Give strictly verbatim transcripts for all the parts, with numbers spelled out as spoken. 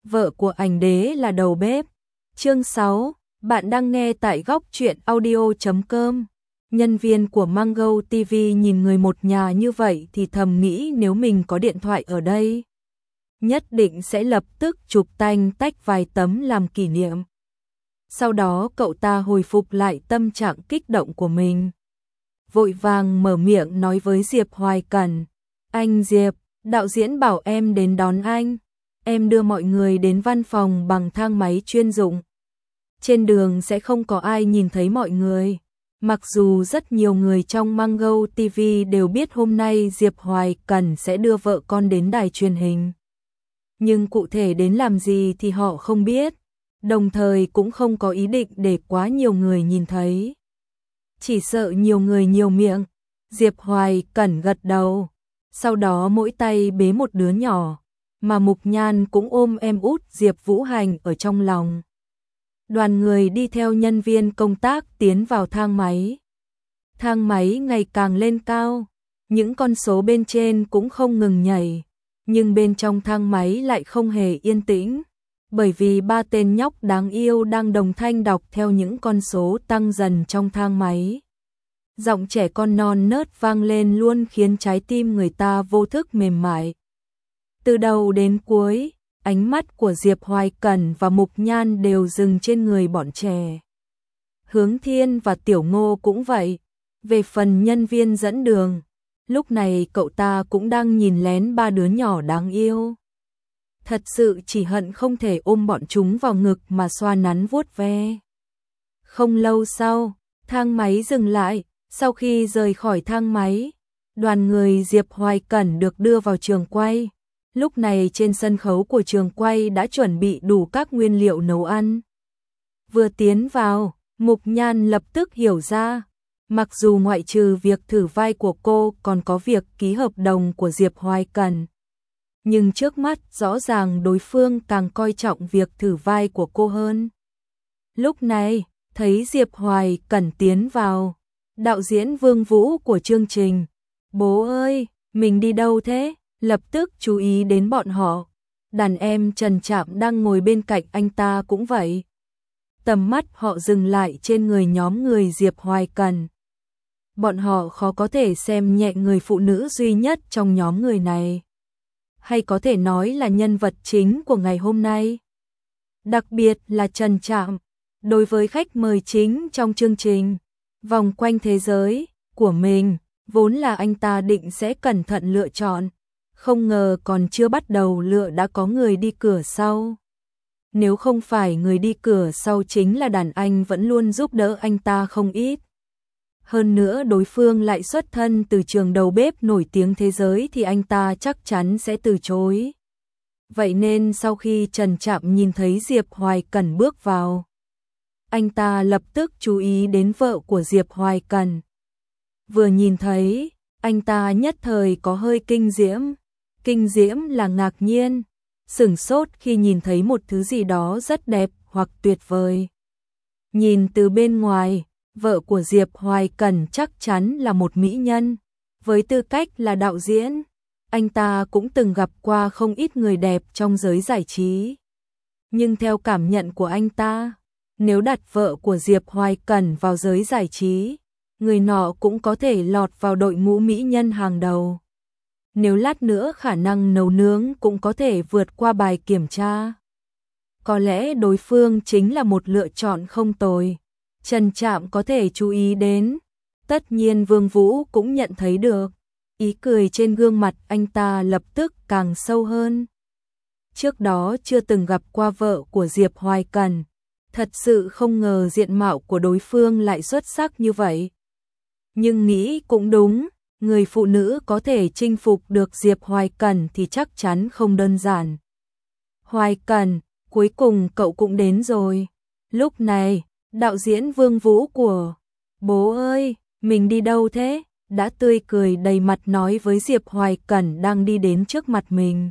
vợ của ảnh đế là đầu bếp. Chương sáu, bạn đang nghe tại góc truyện audio chấm com. Nhân viên của Mango ti vi nhìn người một nhà như vậy thì thầm nghĩ nếu mình có điện thoại ở đây, nhất định sẽ lập tức chụp tanh tách vài tấm làm kỷ niệm. Sau đó cậu ta hồi phục lại tâm trạng kích động của mình, vội vàng mở miệng nói với Diệp Hoài Cẩn: "Anh Diệp, đạo diễn bảo em đến đón anh. Em đưa mọi người đến văn phòng bằng thang máy chuyên dụng. Trên đường sẽ không có ai nhìn thấy mọi người." Mặc dù rất nhiều người trong Mango ti vi đều biết hôm nay Diệp Hoài Cẩn sẽ đưa vợ con đến đài truyền hình, nhưng cụ thể đến làm gì thì họ không biết, đồng thời cũng không có ý định để quá nhiều người nhìn thấy. Chỉ sợ nhiều người nhiều miệng. Diệp Hoài Cẩn gật đầu, sau đó mỗi tay bế một đứa nhỏ, mà Mục Nhan cũng ôm em út Diệp Vũ Hành ở trong lòng. Đoàn người đi theo nhân viên công tác tiến vào thang máy. Thang máy ngày càng lên cao, những con số bên trên cũng không ngừng nhảy, nhưng bên trong thang máy lại không hề yên tĩnh, bởi vì ba tên nhóc đáng yêu đang đồng thanh đọc theo những con số tăng dần trong thang máy. Giọng trẻ con non nớt vang lên luôn khiến trái tim người ta vô thức mềm mại. Từ đầu đến cuối, ánh mắt của Diệp Hoài Cẩn và Mục Nhan đều dừng trên người bọn trẻ. Hướng Thiên và Tiểu Ngô cũng vậy. Về phần nhân viên dẫn đường, lúc này cậu ta cũng đang nhìn lén ba đứa nhỏ đáng yêu. Thật sự chỉ hận không thể ôm bọn chúng vào ngực mà xoa nắn vuốt ve. Không lâu sau, thang máy dừng lại. Sau khi rời khỏi thang máy, đoàn người Diệp Hoài Cẩn được đưa vào trường quay. Lúc này trên sân khấu của trường quay đã chuẩn bị đủ các nguyên liệu nấu ăn. Vừa tiến vào, Mục Nhan lập tức hiểu ra, mặc dù ngoại trừ việc thử vai của cô còn có việc ký hợp đồng của Diệp Hoài Cẩn, nhưng trước mắt rõ ràng đối phương càng coi trọng việc thử vai của cô hơn. Lúc này, thấy Diệp Hoài Cẩn tiến vào, đạo diễn Vương Vũ của chương trình: "Bố ơi, mình đi đâu thế?" lập tức chú ý đến bọn họ. Đàn em Trần Trạm đang ngồi bên cạnh anh ta cũng vậy. Tầm mắt họ dừng lại trên người nhóm người Diệp Hoài Cẩn. Bọn họ khó có thể xem nhẹ người phụ nữ duy nhất trong nhóm người này, hay có thể nói là nhân vật chính của ngày hôm nay. Đặc biệt là Trần Trạm, đối với khách mời chính trong chương trình Vòng quanh thế giới của mình, vốn là anh ta định sẽ cẩn thận lựa chọn, không ngờ còn chưa bắt đầu lựa đã có người đi cửa sau. Nếu không phải người đi cửa sau chính là đàn anh vẫn luôn giúp đỡ anh ta không ít. Hơn nữa đối phương lại xuất thân từ trường đầu bếp nổi tiếng thế giới thì anh ta chắc chắn sẽ từ chối. Vậy nên sau khi Trần Trạm nhìn thấy Diệp Hoài Cẩn bước vào, anh ta lập tức chú ý đến vợ của Diệp Hoài Cẩn. Vừa nhìn thấy, anh ta nhất thời có hơi kinh diễm. Kinh diễm là ngạc nhiên, sửng sốt khi nhìn thấy một thứ gì đó rất đẹp hoặc tuyệt vời. Nhìn từ bên ngoài, vợ của Diệp Hoài Cẩn chắc chắn là một mỹ nhân. Với tư cách là đạo diễn, anh ta cũng từng gặp qua không ít người đẹp trong giới giải trí. Nhưng theo cảm nhận của anh ta, nếu đặt vợ của Diệp Hoài Cẩn vào giới giải trí, người nọ cũng có thể lọt vào đội ngũ mỹ nhân hàng đầu. Nếu lát nữa khả năng nấu nướng cũng có thể vượt qua bài kiểm tra. Có lẽ đối phương chính là một lựa chọn không tồi. Trần Trạm có thể chú ý đến. Tất nhiên Vương Vũ cũng nhận thấy được. Ý cười trên gương mặt anh ta lập tức càng sâu hơn. Trước đó chưa từng gặp qua vợ của Diệp Hoài Cẩn, thật sự không ngờ diện mạo của đối phương lại xuất sắc như vậy. Nhưng nghĩ cũng đúng, người phụ nữ có thể chinh phục được Diệp Hoài Cẩn thì chắc chắn không đơn giản. Hoài Cẩn, cuối cùng cậu cũng đến rồi. Lúc này, đạo diễn Vương Vũ của "Bố ơi, mình đi đâu thế?" đã tươi cười đầy mặt nói với Diệp Hoài Cẩn đang đi đến trước mặt mình.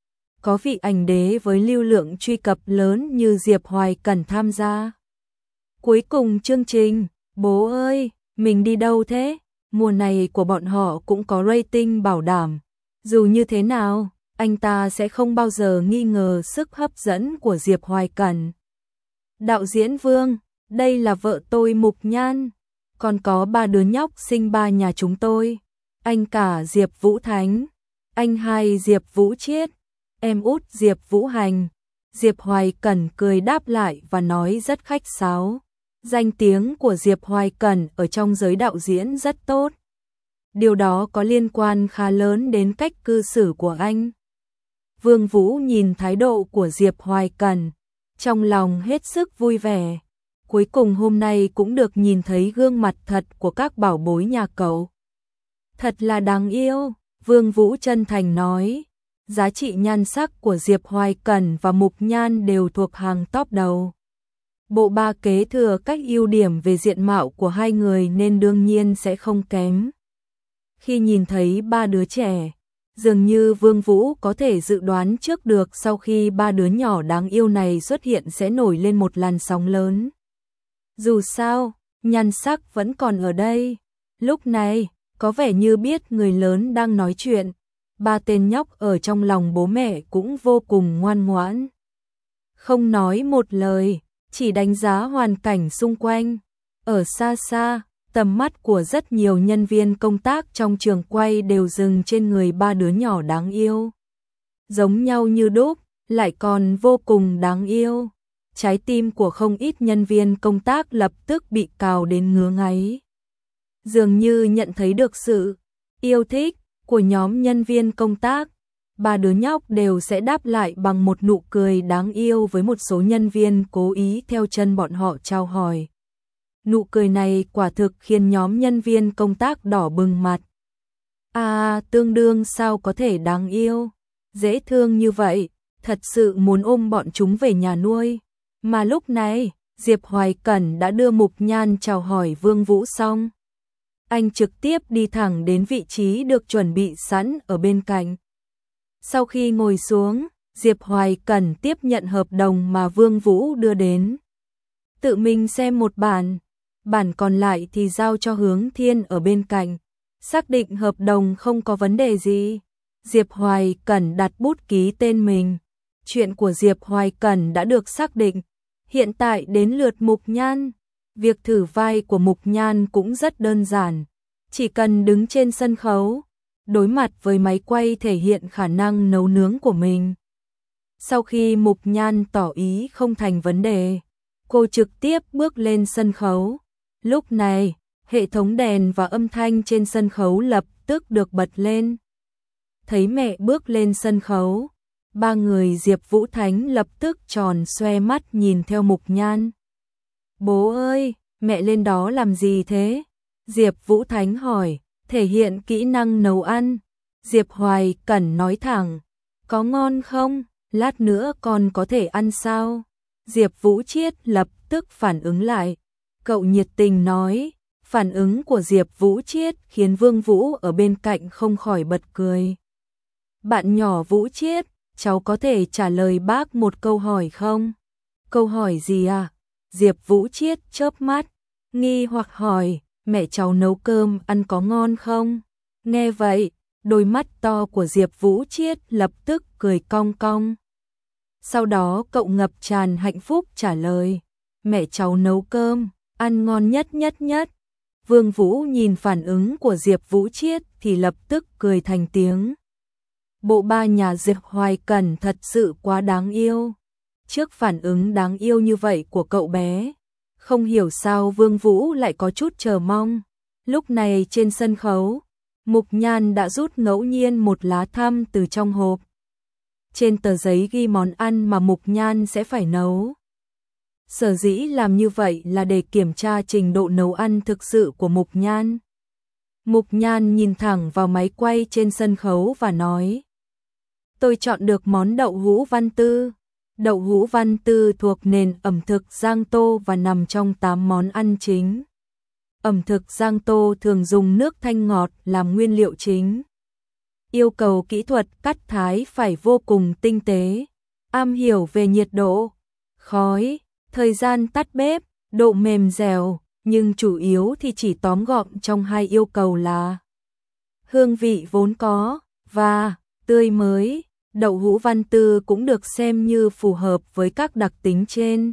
Có vị ảnh đế với lưu lượng truy cập lớn như Diệp Hoài Cẩn tham gia. Cuối cùng chương trình "Bố ơi, mình đi đâu thế?" mùa này của bọn họ cũng có rating bảo đảm. Dù như thế nào, anh ta sẽ không bao giờ nghi ngờ sức hấp dẫn của Diệp Hoài Cẩn. Đạo diễn Vương, đây là vợ tôi Mục Nhan, còn có ba đứa nhóc sinh ba nhà chúng tôi, anh cả Diệp Vũ Thánh, anh hai Diệp Vũ Chiết, em út Diệp Vũ Hành. Diệp Hoài Cẩn cười đáp lại và nói rất khách sáo. Danh tiếng của Diệp Hoài Cẩn ở trong giới đạo diễn rất tốt. Điều đó có liên quan khá lớn đến cách cư xử của anh. Vương Vũ nhìn thái độ của Diệp Hoài Cẩn, trong lòng hết sức vui vẻ. Cuối cùng hôm nay cũng được nhìn thấy gương mặt thật của các bảo bối nhà cậu. Thật là đáng yêu, Vương Vũ chân thành nói. Giá trị nhan sắc của Diệp Hoài Cẩn và Mục Nhan đều thuộc hàng top đầu. Bộ ba kế thừa các ưu điểm về diện mạo của hai người nên đương nhiên sẽ không kém. Khi nhìn thấy ba đứa trẻ, dường như Vương Vũ có thể dự đoán trước được sau khi ba đứa nhỏ đáng yêu này xuất hiện sẽ nổi lên một làn sóng lớn. Dù sao, nhan sắc vẫn còn ở đây. Lúc này, có vẻ như biết người lớn đang nói chuyện. Ba tên nhóc ở trong lòng bố mẹ cũng vô cùng ngoan ngoãn. Không nói một lời, chỉ đánh giá hoàn cảnh xung quanh. Ở xa xa, tầm mắt của rất nhiều nhân viên công tác trong trường quay đều dừng trên người ba đứa nhỏ đáng yêu. Giống nhau như đúc, lại còn vô cùng đáng yêu. Trái tim của không ít nhân viên công tác lập tức bị cào đến ngứa ngáy. Dường như nhận thấy được sự yêu thích của nhóm nhân viên công tác, ba đứa nhóc đều sẽ đáp lại bằng một nụ cười đáng yêu với một số nhân viên cố ý theo chân bọn họ chào hỏi. Nụ cười này quả thực khiến nhóm nhân viên công tác đỏ bừng mặt. À, tương đương sao có thể đáng yêu, dễ thương như vậy, thật sự muốn ôm bọn chúng về nhà nuôi. Mà lúc này, Diệp Hoài Cẩn đã đưa Mục Nhan chào hỏi Vương Vũ xong. Anh trực tiếp đi thẳng đến vị trí được chuẩn bị sẵn ở bên cạnh. Sau khi ngồi xuống, Diệp Hoài Cẩn tiếp nhận hợp đồng mà Vương Vũ đưa đến. Tự mình xem một bản, bản còn lại thì giao cho Hướng Thiên ở bên cạnh. Xác định hợp đồng không có vấn đề gì, Diệp Hoài Cẩn đặt bút ký tên mình. Chuyện của Diệp Hoài Cẩn đã được xác định. Hiện tại đến lượt Mục Nhan. Việc thử vai của Mục Nhan cũng rất đơn giản. Chỉ cần đứng trên sân khấu, đối mặt với máy quay thể hiện khả năng nấu nướng của mình. Sau khi Mục Nhan tỏ ý không thành vấn đề, cô trực tiếp bước lên sân khấu. Lúc này, hệ thống đèn và âm thanh trên sân khấu lập tức được bật lên. Thấy mẹ bước lên sân khấu, ba người Diệp Vũ Thánh lập tức tròn xoe mắt nhìn theo Mục Nhan. Bố ơi, mẹ lên đó làm gì thế? Diệp Vũ Thánh hỏi, thể hiện kỹ năng nấu ăn. Diệp Hoài Cẩn nói thẳng, có ngon không? Lát nữa con có thể ăn sao? Diệp Vũ Chiết lập tức phản ứng lại. Cậu nhiệt tình nói, phản ứng của Diệp Vũ Chiết khiến Vương Vũ ở bên cạnh không khỏi bật cười. Bạn nhỏ Vũ Chiết, cháu có thể trả lời bác một câu hỏi không? Câu hỏi gì à? Diệp Vũ Chiết chớp mắt, nghi hoặc hỏi, mẹ cháu nấu cơm ăn có ngon không? Nghe vậy, đôi mắt to của Diệp Vũ Chiết lập tức cười cong cong. Sau đó cậu ngập tràn hạnh phúc trả lời, mẹ cháu nấu cơm, ăn ngon nhất nhất nhất. Vương Vũ nhìn phản ứng của Diệp Vũ Chiết thì lập tức cười thành tiếng. Bộ ba nhà Diệp Hoài Cẩn thật sự quá đáng yêu. Trước phản ứng đáng yêu như vậy của cậu bé, không hiểu sao Vương Vũ lại có chút chờ mong. Lúc này trên sân khấu, Mục Nhan đã rút ngẫu nhiên một lá thăm từ trong hộp. Trên tờ giấy ghi món ăn mà Mục Nhan sẽ phải nấu. Sở dĩ làm như vậy là để kiểm tra trình độ nấu ăn thực sự của Mục Nhan. Mục Nhan nhìn thẳng vào máy quay trên sân khấu và nói, tôi chọn được món đậu hũ Văn Tư. Đậu hũ Văn Tư thuộc nền ẩm thực Giang Tô và nằm trong tám món ăn chính. Ẩm thực Giang Tô thường dùng nước thanh ngọt làm nguyên liệu chính. Yêu cầu kỹ thuật cắt thái phải vô cùng tinh tế, am hiểu về nhiệt độ, khói, thời gian tắt bếp, độ mềm dẻo, nhưng chủ yếu thì chỉ tóm gọn trong hai yêu cầu là hương vị vốn có và tươi mới. đậu hũ văn tư cũng được xem như phù hợp với các đặc tính trên.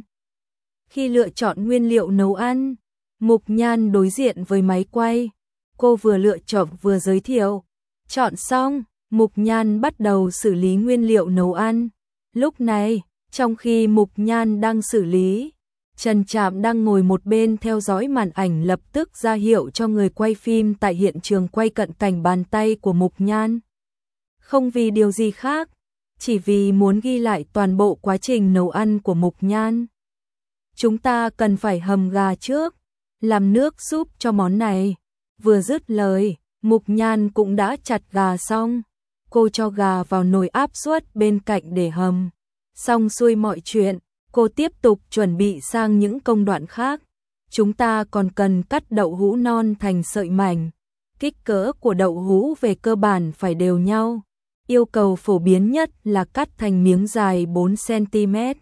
Khi lựa chọn nguyên liệu nấu ăn, Mục Nhan đối diện với máy quay, cô vừa lựa chọn vừa giới thiệu. Chọn xong, Mục Nhan bắt đầu xử lý nguyên liệu nấu ăn. Lúc này, trong khi Mục Nhan đang xử lý, Trần Trạm đang ngồi một bên theo dõi màn ảnh, lập tức ra hiệu cho người quay phim tại hiện trường quay cận cảnh bàn tay của Mục Nhan. Không vì điều gì khác, chỉ vì muốn ghi lại toàn bộ quá trình nấu ăn của Mục Nhan. Chúng ta cần phải hầm gà trước, làm nước súp cho món này. Vừa dứt lời, Mục Nhan cũng đã chặt gà xong. Cô cho gà vào nồi áp suất bên cạnh để hầm. Xong xuôi mọi chuyện, cô tiếp tục chuẩn bị sang những công đoạn khác. Chúng ta còn cần cắt đậu hũ non thành sợi mảnh. Kích cỡ của đậu hũ về cơ bản phải đều nhau. Yêu cầu phổ biến nhất là cắt thành miếng dài bốn xăng-ti-mét,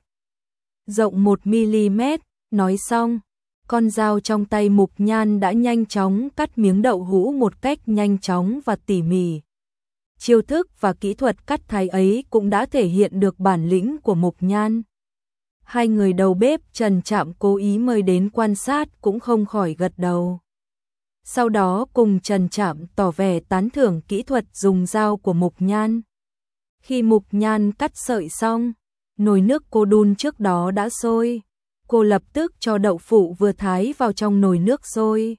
rộng một mi-li-mét. Nói xong, con dao trong tay Mục Nhan đã nhanh chóng cắt miếng đậu hũ một cách nhanh chóng và tỉ mỉ. Chiêu thức và kỹ thuật cắt thái ấy cũng đã thể hiện được bản lĩnh của Mục Nhan. Hai người đầu bếp Trần Trạm cố ý mời đến quan sát cũng không khỏi gật đầu. Sau đó cùng Trần Trạm tỏ vẻ tán thưởng kỹ thuật dùng dao của Mục Nhan. Khi Mục Nhan cắt sợi xong, nồi nước cô đun trước đó đã sôi. Cô lập tức cho đậu phụ vừa thái vào trong nồi nước sôi.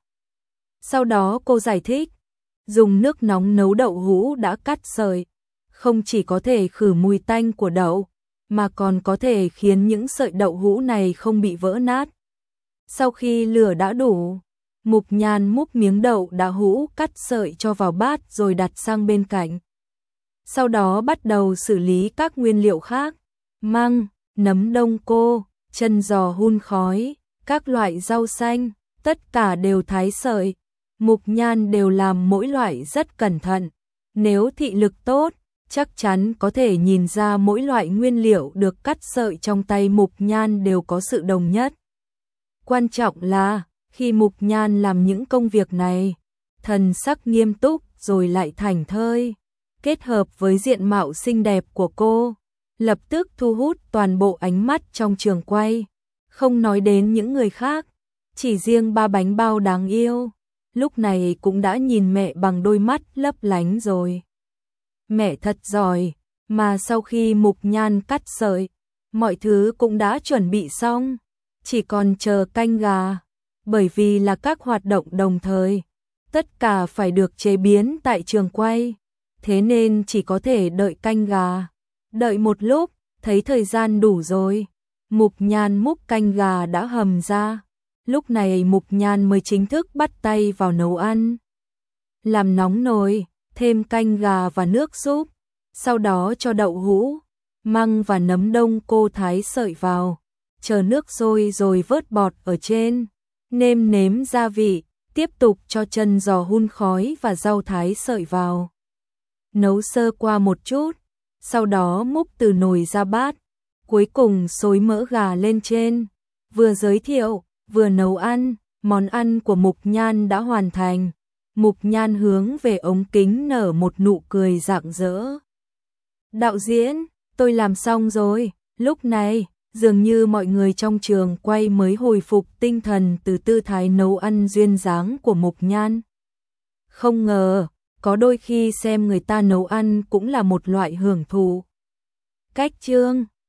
Sau đó cô giải thích, dùng nước nóng nấu đậu hũ đã cắt sợi, không chỉ có thể khử mùi tanh của đậu, mà còn có thể khiến những sợi đậu hũ này không bị vỡ nát. Sau khi lửa đã đủ, Mục Nhan múc miếng đậu đã hũ cắt sợi cho vào bát rồi đặt sang bên cạnh. Sau đó bắt đầu xử lý các nguyên liệu khác, măng, nấm đông cô, chân giò hun khói, các loại rau xanh, tất cả đều thái sợi. Mục Nhan đều làm mỗi loại rất cẩn thận. Nếu thị lực tốt, chắc chắn có thể nhìn ra mỗi loại nguyên liệu được cắt sợi trong tay Mục Nhan đều có sự đồng nhất. Quan trọng là, khi Mục Nhan làm những công việc này, thần sắc nghiêm túc rồi lại thảnh thơi, kết hợp với diện mạo xinh đẹp của cô, lập tức thu hút toàn bộ ánh mắt trong trường quay. Không nói đến những người khác, chỉ riêng ba bánh bao đáng yêu, lúc này cũng đã nhìn mẹ bằng đôi mắt lấp lánh rồi. Mẹ thật giỏi, mà sau khi Mục Nhan cắt sợi, mọi thứ cũng đã chuẩn bị xong, chỉ còn chờ canh gà. Bởi vì là các hoạt động đồng thời, tất cả phải được chế biến tại trường quay, thế nên chỉ có thể đợi canh gà. Đợi một lúc, thấy thời gian đủ rồi, Mục Nhan múc canh gà đã hầm ra. Lúc này Mục Nhan mới chính thức bắt tay vào nấu ăn. Làm nóng nồi, thêm canh gà và nước súp, sau đó cho đậu hũ, măng và nấm đông cô thái sợi vào, chờ nước sôi rồi vớt bọt ở trên, nêm nếm gia vị, tiếp tục cho chân giò hun khói và rau thái sợi vào. Nấu sơ qua một chút, sau đó múc từ nồi ra bát, cuối cùng xối mỡ gà lên trên, vừa giới thiệu, vừa nấu ăn. Món ăn của Mục Nhan đã hoàn thành. Mục Nhan hướng về ống kính nở một nụ cười rạng rỡ. Đạo diễn, tôi làm xong rồi. Lúc này, dường như mọi người trong trường quay mới hồi phục tinh thần từ tư thái nấu ăn duyên dáng của Mục Nhan. Không ngờ, có đôi khi xem người ta nấu ăn cũng là một loại hưởng thụ. Cách chương